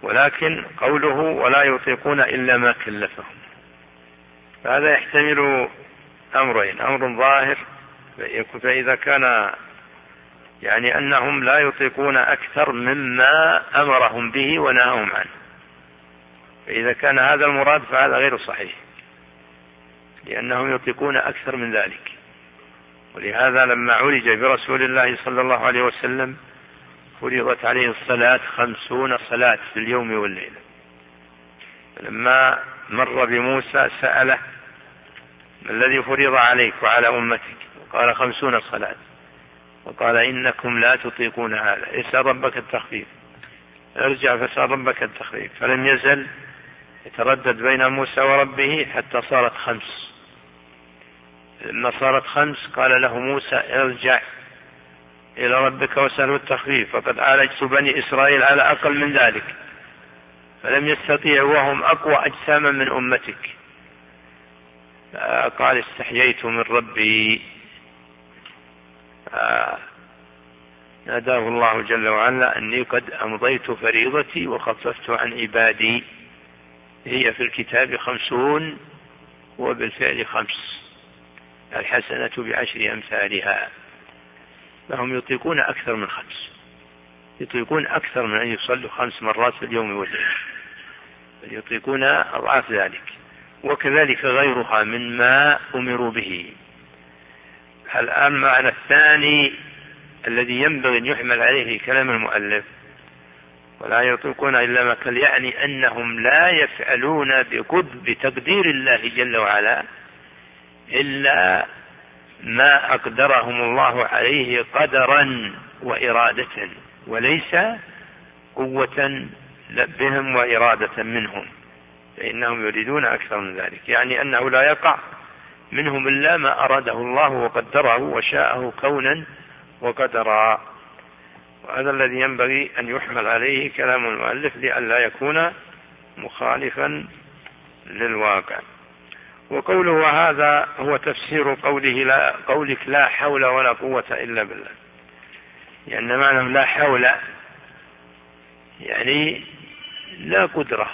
ولكن قوله ولا يطيقون إلا ما كلفهم، فهذا يحتمل أمرين: أمر ظاهر فإذا كان يعني أنهم لا يطيقون أكثر مما أمرهم به ونهاهم عنه، فإذا كان هذا المراد فهذا غير صحيح، لأنهم يطيقون أكثر من ذلك. ولهذا لما عرج برسول الله صلى الله عليه وسلم فرضت عليه الصلاة 50 صلاة في اليوم والليلة، فلما مر بموسى سأله: ما الذي فرض عليك وعلى أمتك؟ قال: 50 صلاة. وقال: إنكم لا تطيقون هذا، اسأل ربك التخفيف. ارجع فاسأل ربك التخفيف. فلم يزل يتردد بين موسى وربه حتى صارت 5. لما صارت 5 قال له موسى: ارجع إلى ربك واسأله التخفيف، فقد عالجت بني إسرائيل على أقل من ذلك فلم يستطيعوا وهم أقوى أجساما من أمتك. قال: استحييت من ربي. ناداه الله جل وعلا: أني قد أمضيت فريضتي وخففت عن عبادي. هي في الكتاب 50 وبالفعل 5، الحسنة ب10 أمثالها. فهم يطيقون أكثر من 5، يطيقون أكثر من أن يصلوا 5 مرات في اليوم والليلة، بل يطيقون أضعاف ذلك، وكذلك غيرها مما أمروا به. الآن معنى الثاني الذي ينبغي أن يحمل عليه كلام المؤلف: ولا يطيقون إلا ما كل، يعني أنهم لا يفعلون بتقدير الله جل وعلا إلا ما أقدرهم الله عليه قدرا وإرادة، وليس قوة بهم وإرادة منهم، فإنهم يريدون أكثر من ذلك، يعني أنه لا يقع منهم إلا ما أراده الله وقدره وشاءه كونا وقدرا. وهذا الذي ينبغي أن يحمل عليه كلام المؤلف لئلا يكون مخالفا للواقع. وقوله: وهذا هو تفسير قولك لا حول ولا قوة إلا بالله، لأن معنى لا حول يعني لا قدرة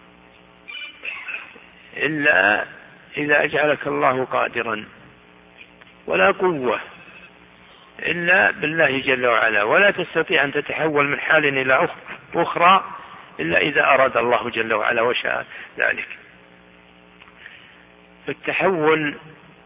إلا إذا أجعلك الله قادرا، ولا قوة إلا بالله جل وعلا، ولا تستطيع أن تتحول من حال إلى أخرى إلا إذا أراد الله جل وعلا وشاء ذلك. فالتحول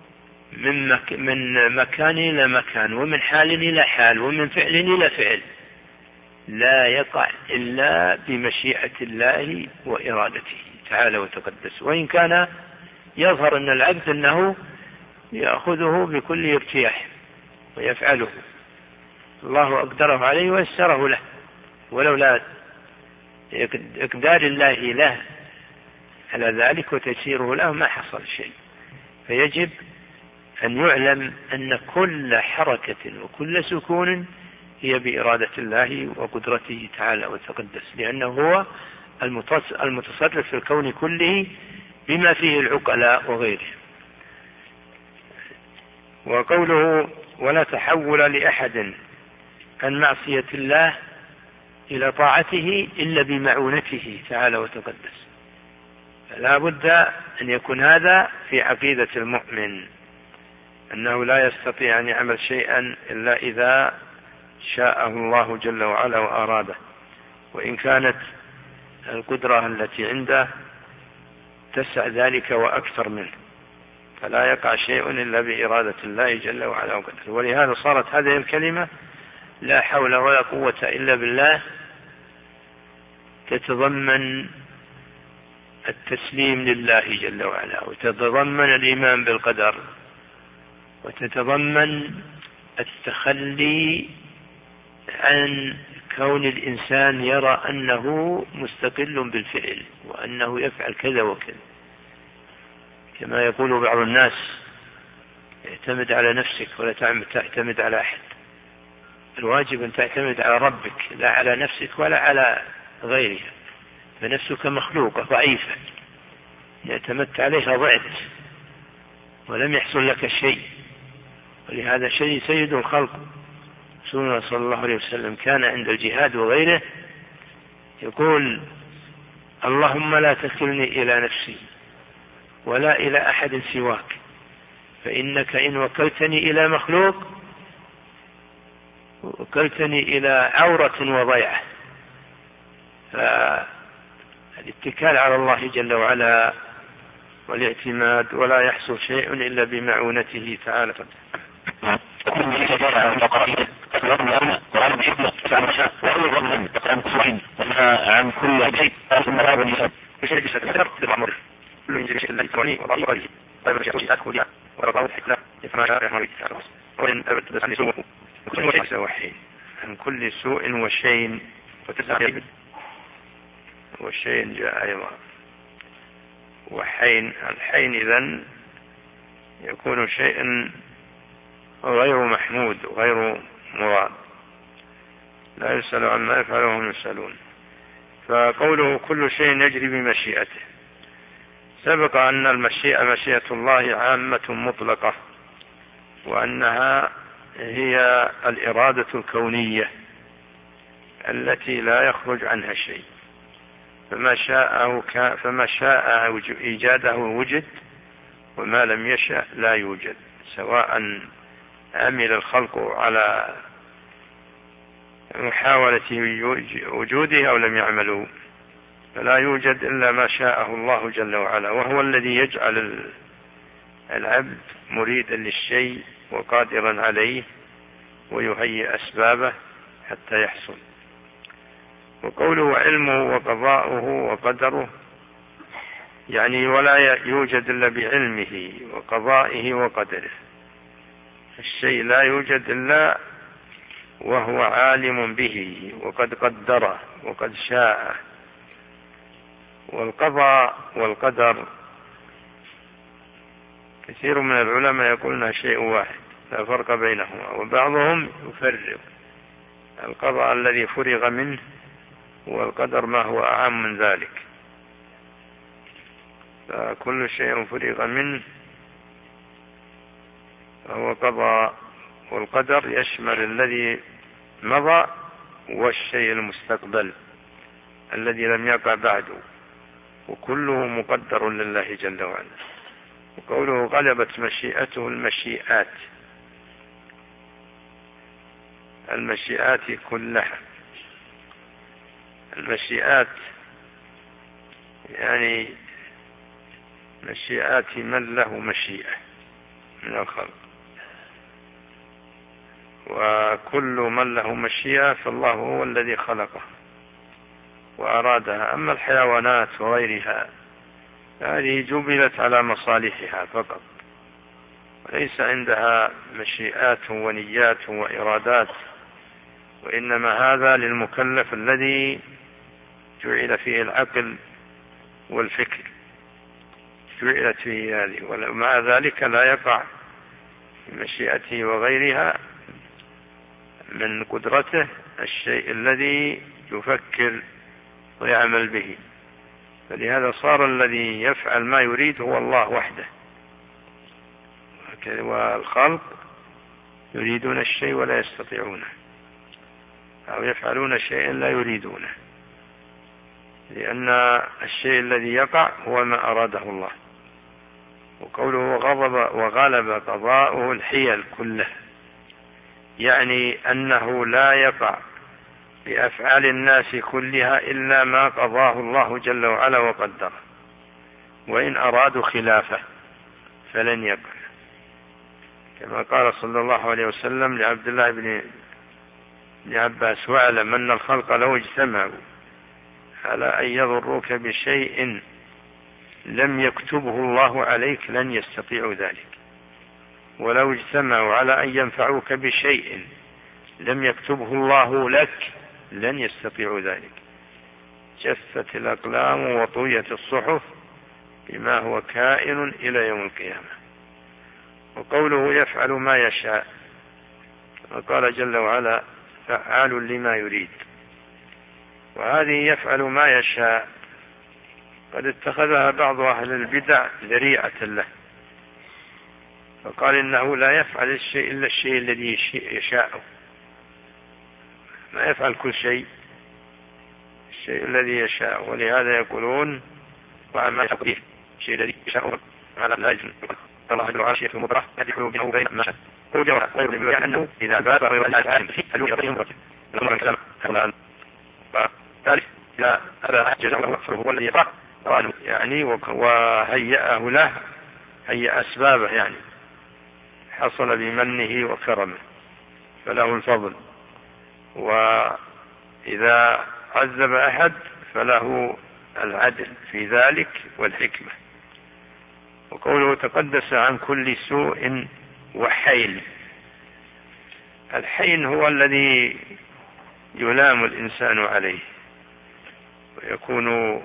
من مكان إلى مكان، ومن حال إلى حال، ومن فعل إلى فعل لا يقع إلا بمشيئة الله وإرادته تعالى وتقدس، وإن كان يظهر أن العبد أنه يأخذه بكل ارتياح ويفعله، الله أقدره عليه ويسره له، ولولا إقدار الله له على ذلك وتيسيره له ما حصل شيء. فيجب أن يعلم أن كل حركة وكل سكون هي بإرادة الله وقدرته تعالى وتقدس، لأنه هو المتصرف في الكون كله بما فيه العقلاء وغيره. وقوله: ولا تحول لأحد عن معصية الله إلى طاعته إلا بمعونته تعالى وتقدس، فلا بد أن يكون هذا في عقيدة المؤمن، أنه لا يستطيع أن يعمل شيئا إلا إذا شاءه الله جل وعلا وأراده، وإن كانت القدرة التي عنده تسع ذلك وأكثر منه، فلا يقع شيء إلا بإرادة الله جل وعلا وقدره. ولهذا صارت هذه الكلمة لا حول ولا قوة إلا بالله تتضمن التسليم لله جل وعلا، وتتضمن الإيمان بالقدر، وتتضمن التخلي عن كون الإنسان يرى أنه مستقل بالفعل وأنه يفعل كذا وكذا، كما يقول بعض الناس: اعتمد على نفسك ولا تعتمد على أحد. الواجب أن تعتمد على ربك لا على نفسك ولا على غيرها، فنفسك مخلوقة ضعيفة، اعتمدت عليها ضعت ولم يحصل لك شيء. ولهذا سيد الخلق صلى الله عليه وسلم كان عند الجهاد وغيره يقول: اللهم لا تكلني إلى نفسي ولا إلى أحد سواك، فإنك إن وكلتني إلى مخلوق وكلتني إلى عورة وضيعة. فالاتكال على الله جل وعلا والاعتماد ولا يحصل شيء إلا بمعونته تعالى. عن كل شيء عن كل سوء وشيء وشيء جاء أيضا وحين. الحين إذن يكون شيء غير محمود وغير مراد، لا يسأل عما يفعل وهم يسألون. فقوله كل شيء يجري بمشيئته، سبق أن المشيئة مشيئة الله عامة مطلقة، وأنها هي الإرادة الكونية التي لا يخرج عنها شيء، فما شاء إيجاده وجد، وما لم يشاء لا يوجد، سواء عمل الخلق على محاولة وجوده أو لم يعملوا، فلا يوجد إلا ما شاءه الله جل وعلا، وهو الذي يجعل العبد مريدا للشيء وقادرا عليه ويهيئ أسبابه حتى يحصل. وقوله علمه وقضاؤه وقدره، يعني ولا يوجد إلا بعلمه وقضائه وقدره، الشيء لا يوجد إلا وهو عالم به وقد قدره وقد شاء. والقضاء والقدر كثير من العلماء يقولون شيء واحد لا فرق بينهما، وبعضهم يفرق القضاء الذي فرغ منه والقدر ما هو أعم من ذلك. فكل شيء فرغ منه فهو قضاء، والقدر يشمل الذي مضى والشيء المستقبل الذي لم يقع بعده، وكله مقدر لله جل وعلا. وقوله غلبت مشيئته المشيئات، المشيئات كلها. المشيئات يعني مشيئات من له مشيئة من الخلق، وكل من له مشيئة فالله هو الذي خلقه وأرادها. أما الحيوانات وغيرها هذه جبلت على مصالحها فقط، وليس عندها مشيئات ونيات وإرادات، وإنما هذا للمكلف الذي جعل فيه العقل والفكر، جعلت فيه هذه، ومع ذلك لا يقع في مشيئته وغيرها من قدرته الشيء الذي يفكر ويعمل به. فلهذا صار الذي يفعل ما يريد هو الله وحده، والخلق يريدون الشيء ولا يستطيعونه، أو يفعلون شيئا لا يريدونه، لأن الشيء الذي يقع هو ما أراده الله. وقوله وغلب قضاؤه الحيل كله، يعني أنه لا يقع بأفعال الناس كلها إلا ما قضاه الله جل وعلا وقدره، وإن أرادوا خلافه فلن يقع، كما قال صلى الله عليه وسلم لعبد الله بن عباس: واعلم أن الخلق لو اجتمعوا على أن يضروك بشيء لم يكتبه الله عليك لن يستطيعوا ذلك، ولو اجتمعوا على أن ينفعوك بشيء لم يكتبه الله لك لن يستطيعوا ذلك. جفت الأقلام وطويت الصحف بما هو كائن إلى يوم القيامة. وقوله يفعل ما يشاء، وقال جل وعلا: فعال لما يريد. وهذه يفعل ما يشاء قد اتخذها بعض أهل البدع ذريعة له، فقال إنه لا يفعل الشيء إلا الشيء الذي يشاءه، ما يفعل كل شيء، الشيء الذي يشاء. ولهذا يقولون وعما يقضيه الشيء الذي يشاء على الهجم الله جل وعلا شيء في مبرح يدخل بينه وبين ما شاء هو جواب غير بما أنه إذا بات غير العالم فيه هل يقضيه الأمر الكلام ثالث إذا أبى جزاء الله فهو الذي يفرح يعني وهيأه له هيأ أسبابه يعني حصل بمنه وكرمه فله الفضل. وإذا عذب أحد فله العدل في ذلك والحكمة. وقوله تقدس عن كل سوء وحين. الحين هو الذي يلام الإنسان عليه ويكون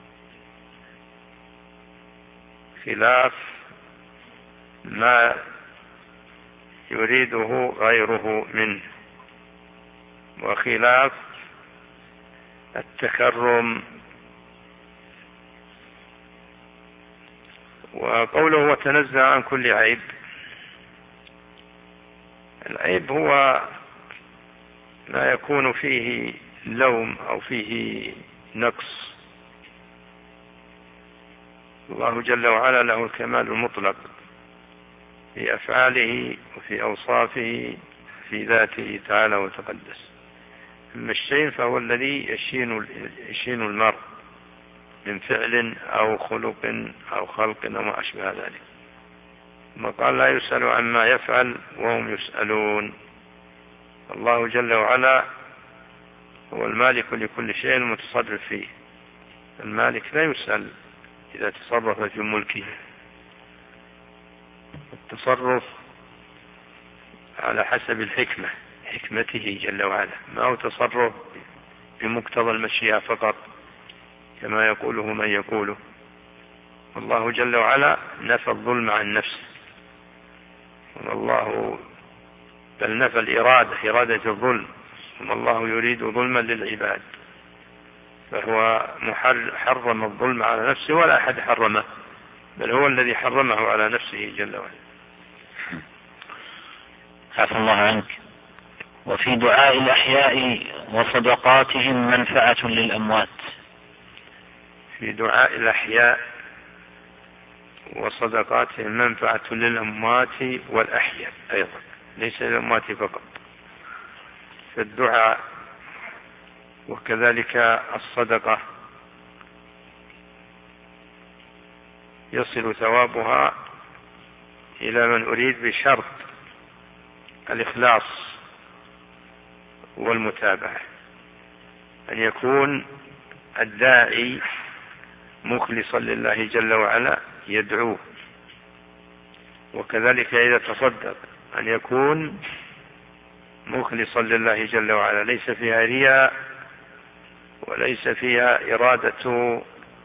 خلاف ما يريده غيره منه وخلاف التكرم. وقوله وتنزه عن كل عيب. العيب هو ما يكون فيه لوم أو فيه نقص. الله جل وعلا له الكمال المطلق في أفعاله وفي أوصافه في ذاته تعالى وتقدس. أما الشيء فهو الذي يشين المرء من فعل أو خلق أو خلق أو ما أشبه ذلك. ما قال لا يسأل عما يفعل وهم يسألون. الله جل وعلا هو المالك لكل شيء المتصرف فيه. المالك لا يسأل إذا تصرف في ملكه. التصرف على حسب الحكمة حكمته جل وعلا ما هو تصرف بمقتضى المشيئة فقط كما يقوله من يقوله. والله جل وعلا نفى الظلم عن نفسه والله بل نفى إرادة الظلم والله يريد ظلما للعباد. فهو حرم الظلم على نفسه ولا أحد حرمه بل هو الذي حرمه على نفسه جل وعلا. عفى الله عنك. وفي دعاء الأحياء وصدقاتهم منفعة للأموات. في دعاء الأحياء وصدقاتهم منفعة للأموات والأحياء أيضا ليس للأموات فقط. في الدعاء وكذلك الصدقة يصل ثوابها إلى من أريد بشرط الإخلاص والمتابعة أن يكون الداعي مخلصا لله جل وعلا يدعوه. وكذلك إذا تصدق أن يكون مخلصا لله جل وعلا ليس فيها رياء وليس فيها إرادة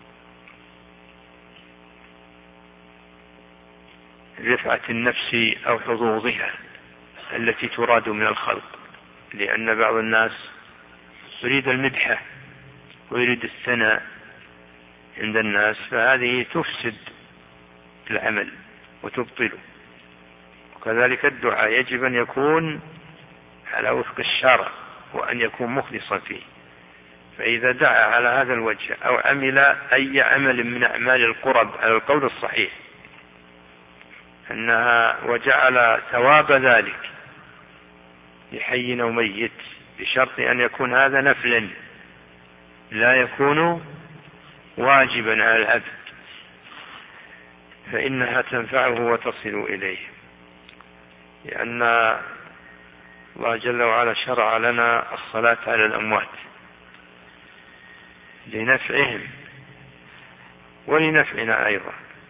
رفعة النفس أو حظوظها التي تراد من الخلق. لأن بعض الناس يريد المدحة ويريد الثناء عند الناس فهذه تفسد العمل وتبطله. وكذلك الدعاء يجب أن يكون على وفق الشرع وأن يكون مخلصا فيه. فإذا دعا على هذا الوجه أو عمل أي عمل من أعمال القرب على القول الصحيح أنها وجعل ثواب ذلك لحي أو ميت بشرط أن يكون هذا نفلا لا يكون واجبا على العبد فإنها تنفعه وتصل إليه. لأن الله جل وعلا شرع لنا الصلاة على الأموات لنفعهم ولنفعنا أيضا.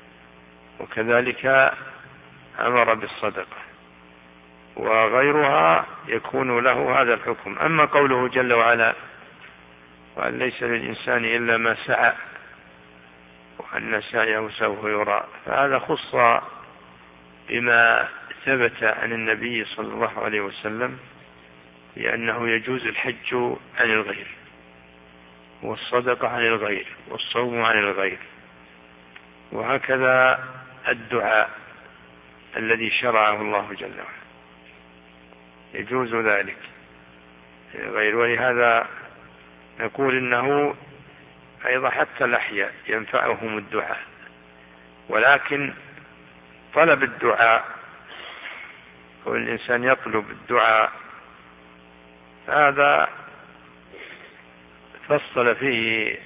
وكذلك أمر بالصدقة وغيرها يكون له هذا الحكم. أما قوله جل وعلا وأن ليس للإنسان إلا ما سعى وأن سعيه سوف يرى فهذا خص بما ثبت عن النبي صلى الله عليه وسلم لأنه يجوز الحج عن الغير والصدقة عن الغير والصوم عن الغير. وهكذا الدعاء الذي شرعه الله جل وعلا يجوز ذلك غير. ولهذا نقول إنه أيضا حتى الأحياء ينفعهم الدعاء، ولكن طلب الدعاء والإنسان يطلب الدعاء هذا فصل فيه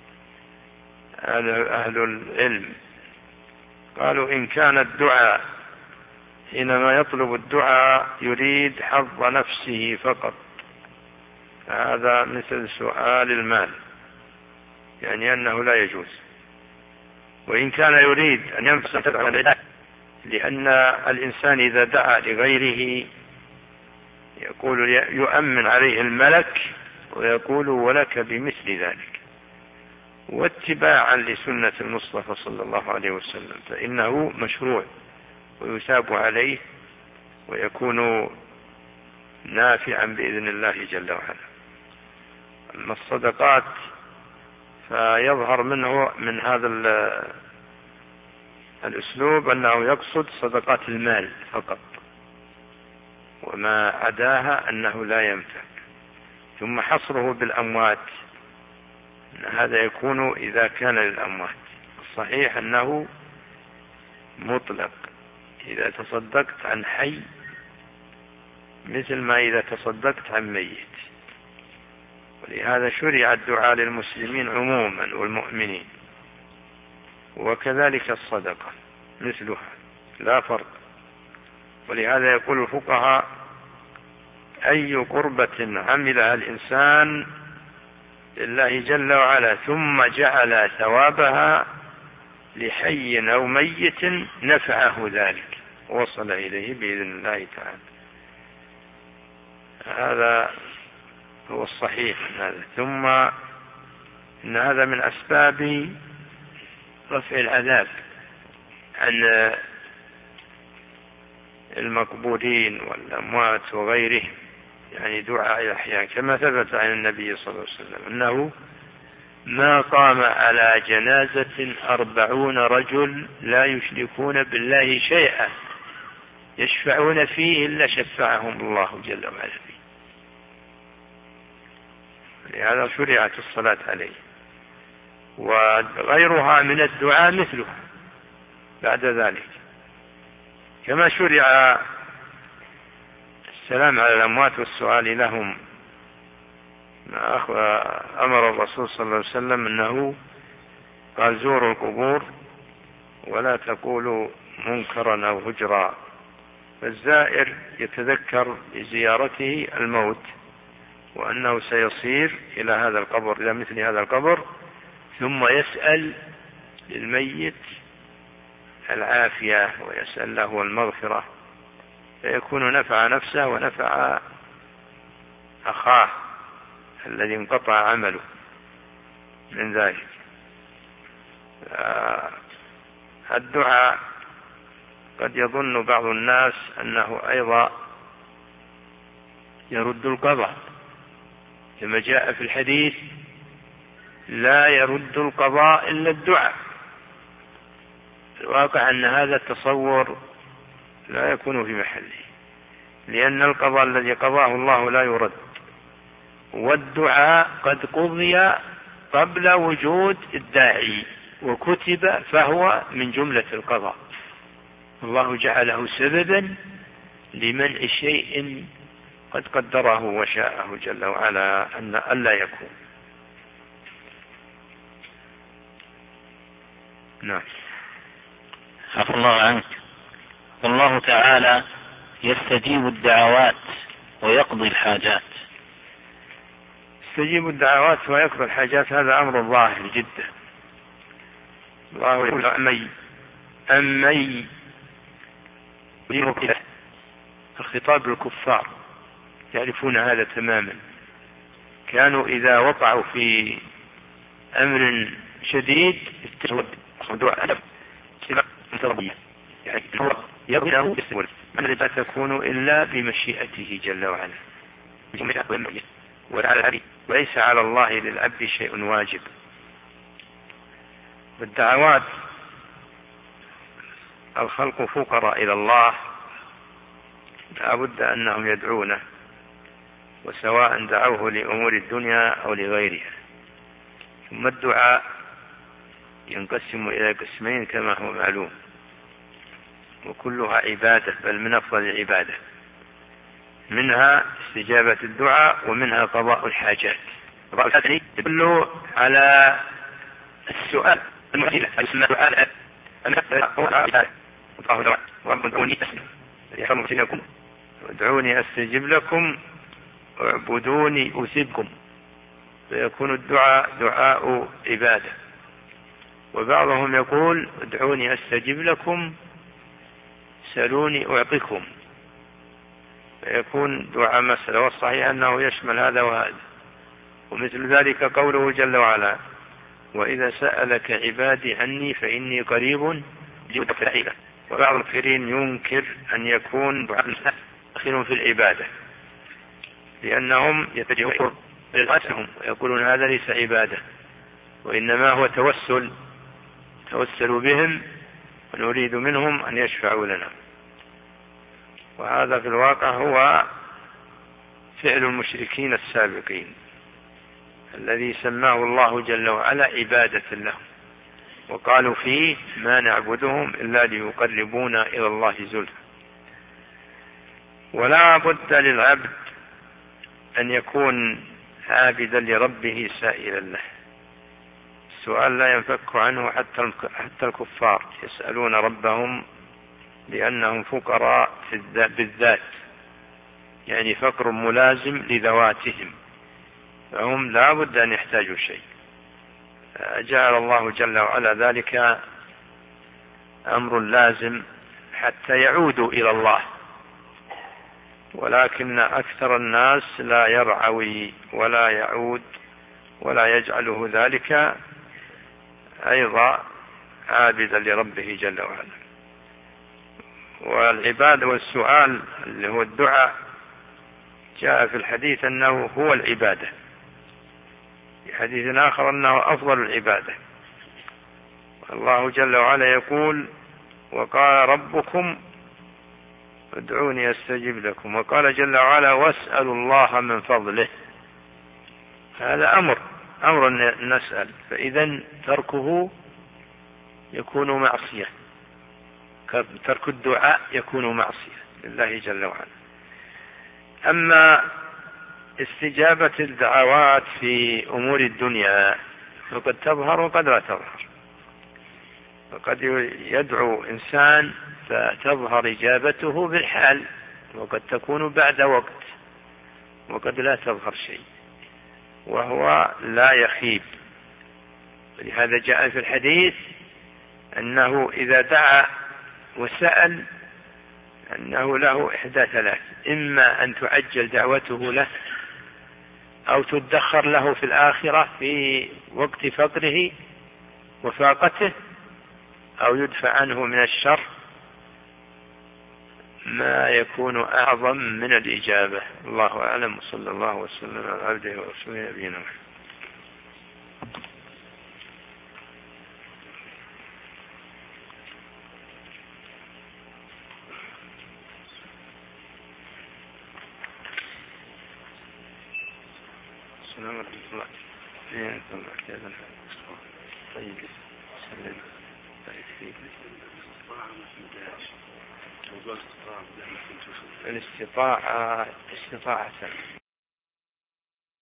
أهل العلم، قالوا إن كان الدعاء حينما يطلب الدعاء يريد حظ نفسه فقط فهذا مثل سؤال المال، يعني أنه لا يجوز. وإن كان يريد أن ينفع لأن الإنسان إذا دعا لغيره يقول يؤمن عليه الملك ويقول ولك بمثل ذلك، واتباعا لسنة المصطفى صلى الله عليه وسلم فإنه مشروع ويثاب عليه ويكون نافعا بإذن الله جل وعلا. أما الصدقات فيظهر منه من هذا الأسلوب أنه يقصد صدقات المال فقط، وما عداها أنه لا ينفع. ثم حصره بالأموات، هذا يكون إذا كان للأموات. الصحيح أنه مطلق، إذا تصدقت عن حي مثل ما إذا تصدقت عن ميت. ولهذا شرع الدعاء للمسلمين عموما والمؤمنين، وكذلك الصدقة مثلها لا فرق. ولهذا يقول الفقهاء أي قربة عملها الإنسان لله جل وعلا ثم جعل ثوابها لحي أو ميت نفعه ذلك ووصل إليه بإذن الله تعالى. هذا هو الصحيح من هذا. ثم إن هذا من أسباب رفع العذاب عن المقبورين والأموات وغيرهم، يعني دعاء الأحياء، كما ثبت عن النبي صلى الله عليه وسلم أنه ما قام على جنازة 40 رجل لا يشركون بالله شيئا يشفعون فيه إلا شفعهم الله جل وعلا فيه. لهذا شرعت الصلاة عليه، وغيرها من الدعاء مثله بعد ذلك. كما شرع السلام على الأموات والسؤال لهم، أمر الرسول صلى الله عليه وسلم أنه قال زوروا القبور ولا تقولوا منكرا أو هجرا، فالزائر يتذكر بزيارته الموت وأنه سيصير إلى هذا القبر، إلى مثل هذا القبر، ثم يسأل للميت العافية ويسأل له المغفرة، فيكون نفع نفسه ونفع أخاه الذي انقطع عمله من ذلك. الدعاء قد يظن بعض الناس أنه أيضا يرد القضاء، كما جاء في الحديث لا يرد القضاء إلا الدعاء. الواقع أن هذا التصور لا يكون في محله، لأن القضاء الذي قضاه الله لا يرد، والدعاء قد قضي قبل وجود الداعي وكتب فهو من جملة القضاء. الله جعله سببا لمنع شيء قد قدره وشاءه جل وعلا أن ألا يكون. نعم. عفى الله عنك. والله تعالى يستجيب الدعوات ويقضي الحاجات. يستجيب الدعوات ويقضي الحاجات، هذا أمر ظاهر جدا. الله يقول أمي الخطاب للكفار يعرفون هذا تماما. كانوا إذا وقعوا في أمر شديد يعني يبدأ من لا تكون إلا بمشيئته جل وعلا، وليس على الله للعبد شيء واجب. بالدعوات الخلق فقراء إلى الله، لا بد أنهم يدعونه وسواء دعوه لأمور الدنيا أو لغيرها. ثم الدعاء ينقسم إلى قسمين كما هو معلوم، وكلها عبادة، بل من أفضل العبادة. منها استجابة الدعاء، ومنها قضاء الحاجات. قضاء الحاجات يدل على السؤال المسألة السؤال ادعوني أستجب لكم واعبدوني أثبكم، فيكون الدعاء دعاء عبادة. وبعضهم يقول ادعوني أستجب لكم سألوني أعطيكم، فيكون دعاء مسألة، والصحيح أنه يشمل هذا وهذا. ومثل ذلك قوله جل وعلا وإذا سألك عبادي عني فإني قريب أجيب دعوة. وبعض المفسرين ينكر أن يكون دعاء أخير في العبادة، لأنهم يتجهون للأسهم ويقولون هذا ليس عبادة، وإنما هو توسل بهم ونريد منهم أن يشفعوا لنا. وهذا في الواقع هو فعل المشركين السابقين الذي سماه الله جل وعلا عبادة له، وقالوا فيه ما نعبدهم إلا ليقربونا إلى الله زلفى. ولا بد للعبد أن يكون عابدا لربه سائلا له. السؤال لا ينفك عنه حتى الكفار يسألون ربهم لأنهم فقراء بالذات، يعني فقر ملازم لذواتهم، فهم لا بد أن يحتاجوا شيء. جعل الله جل وعلا ذلك أمر لازم حتى يعودوا إلى الله، ولكن أكثر الناس لا يرعوي ولا يعود ولا يجعله ذلك أيضا عابدا لربه جل وعلا. والعبادة والسؤال اللي هو الدعاء جاء في الحديث أنه هو العبادة، في حديث آخر أنه أفضل العبادة. الله جل وعلا يقول وقال ربكم ادعوني أستجب لكم، وقال جل وعلا واسألوا الله من فضله. هذا أمر نسأل، فإذا تركه يكون معصية، ترك الدعاء يكون معصية لله جل وعلا. أما استجابة الدعوات في أمور الدنيا فقد تظهر وقد لا تظهر، وقد يدعو إنسان فتظهر إجابته بالحال، وقد تكون بعد وقت، وقد لا تظهر شيء، وهو لا يخيب. ولهذا جاء في الحديث أنه إذا دعا وسأل أنه له إحدى ثلاث: إما أن تعجل دعوته له، أو تدخر له في الآخرة في وقت فقره وفاقته، أو يدفع عنه من الشر ما يكون أعظم من الإجابة. الله أعلم، وصلى الله وسلم على عبده ورسوله نبينا محمد. السلام عليكم ورحمة الله. طيب الاستطاعة